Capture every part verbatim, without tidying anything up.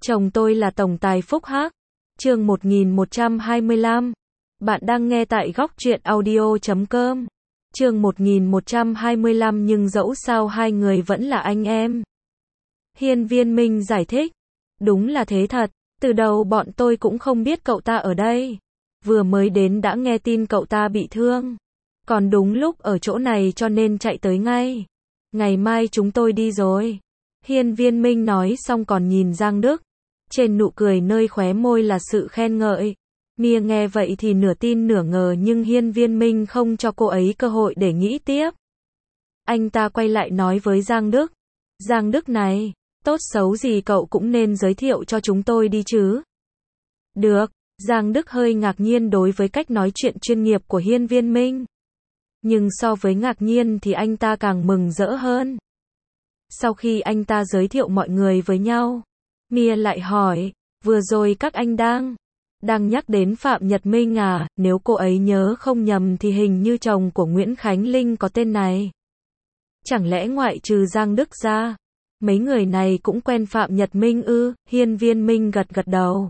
Chồng tôi là tổng tài Phúc Hắc. Chương một nghìn một trăm hai mươi lăm. Bạn đang nghe tại góc truyện audio chấm com. Chương một nghìn một trăm hai mươi lăm nhưng dẫu sao hai người vẫn là anh em. Hiên Viên Minh giải thích. Đúng là thế thật, từ đầu bọn tôi cũng không biết cậu ta ở đây. Vừa mới đến đã nghe tin cậu ta bị thương. Còn đúng lúc ở chỗ này cho nên chạy tới ngay. Ngày mai chúng tôi đi rồi. Hiên Viên Minh nói xong còn nhìn Giang Đức. Trên nụ cười nơi khóe môi là sự khen ngợi. Mia nghe vậy thì nửa tin nửa ngờ nhưng Hiên Viên Minh không cho cô ấy cơ hội để nghĩ tiếp. Anh ta quay lại nói với Giang Đức. Giang Đức này, tốt xấu gì cậu cũng nên giới thiệu cho chúng tôi đi chứ. Được, Giang Đức hơi ngạc nhiên đối với cách nói chuyện chuyên nghiệp của Hiên Viên Minh. Nhưng so với ngạc nhiên thì anh ta càng mừng rỡ hơn. Sau khi anh ta giới thiệu mọi người với nhau, Mia lại hỏi, vừa rồi các anh đang, đang nhắc đến Phạm Nhật Minh à, nếu cô ấy nhớ không nhầm thì hình như chồng của Nguyễn Khánh Linh có tên này. Chẳng lẽ ngoại trừ Giang Đức ra, mấy người này cũng quen Phạm Nhật Minh ư? Hiên Viên Minh gật gật đầu.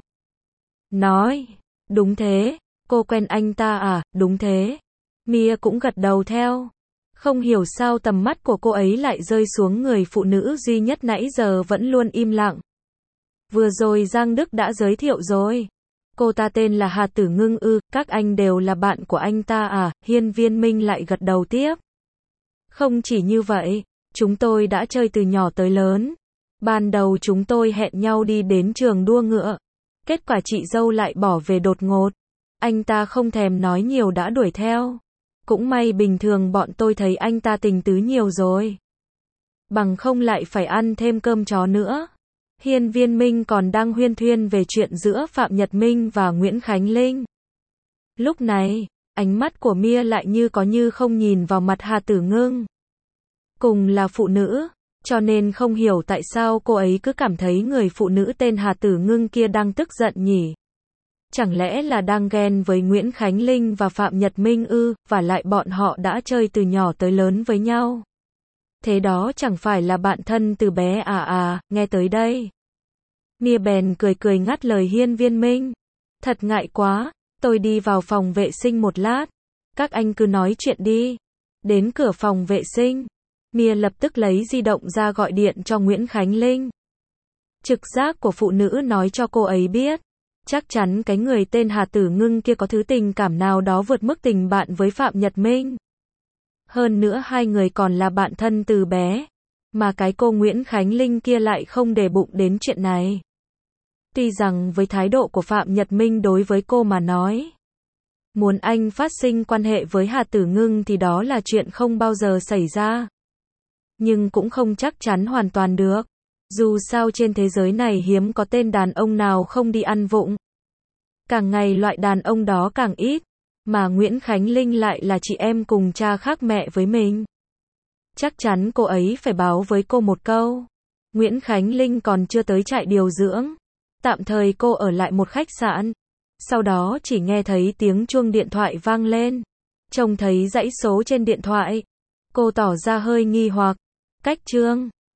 Nói, đúng thế, cô quen anh ta à, đúng thế. Mia cũng gật đầu theo. Không hiểu sao tầm mắt của cô ấy lại rơi xuống người phụ nữ duy nhất nãy giờ vẫn luôn im lặng. Vừa rồi Giang Đức đã giới thiệu rồi. Cô ta tên là Hà Tử Ngưng ư, các anh đều là bạn của anh ta à? Hiên Viên Minh lại gật đầu tiếp. Không chỉ như vậy, chúng tôi đã chơi từ nhỏ tới lớn. Ban đầu chúng tôi hẹn nhau đi đến trường đua ngựa. Kết quả chị dâu lại bỏ về đột ngột. Anh ta không thèm nói nhiều đã đuổi theo. Cũng may bình thường bọn tôi thấy anh ta tình tứ nhiều rồi. Bằng không lại phải ăn thêm cơm chó nữa. Hiên Viên Minh còn đang huyên thuyên về chuyện giữa Phạm Nhật Minh và Nguyễn Khánh Linh. Lúc này, ánh mắt của Mia lại như có như không nhìn vào mặt Hà Tử Ngưng. Cùng là phụ nữ, cho nên không hiểu tại sao cô ấy cứ cảm thấy người phụ nữ tên Hà Tử Ngưng kia đang tức giận nhỉ. Chẳng lẽ là đang ghen với Nguyễn Khánh Linh và Phạm Nhật Minh ư, và lại bọn họ đã chơi từ nhỏ tới lớn với nhau. Thế đó chẳng phải là bạn thân từ bé à à, nghe tới đây. Mia bèn cười cười ngắt lời Hiên Viên Minh. Thật ngại quá, tôi đi vào phòng vệ sinh một lát. Các anh cứ nói chuyện đi. Đến cửa phòng vệ sinh, Mia lập tức lấy di động ra gọi điện cho Nguyễn Khánh Linh. Trực giác của phụ nữ nói cho cô ấy biết. Chắc chắn cái người tên Hà Tử Ngưng kia có thứ tình cảm nào đó vượt mức tình bạn với Phạm Nhật Minh. Hơn nữa hai người còn là bạn thân từ bé. Mà cái cô Nguyễn Khánh Linh kia lại không để bụng đến chuyện này. Tuy rằng với thái độ của Phạm Nhật Minh đối với cô mà nói, muốn anh phát sinh quan hệ với Hà Tử Ngưng thì đó là chuyện không bao giờ xảy ra. Nhưng cũng không chắc chắn hoàn toàn được. Dù sao trên thế giới này hiếm có tên đàn ông nào không đi ăn vụng. Càng ngày loại đàn ông đó càng ít. Mà Nguyễn Khánh Linh lại là chị em cùng cha khác mẹ với mình. Chắc chắn cô ấy phải báo với cô một câu. Nguyễn Khánh Linh còn chưa tới trại điều dưỡng. Tạm thời cô ở lại một khách sạn. Sau đó chỉ nghe thấy tiếng chuông điện thoại vang lên. Trông thấy dãy số trên điện thoại. Cô tỏ ra hơi nghi hoặc. Cách Trương.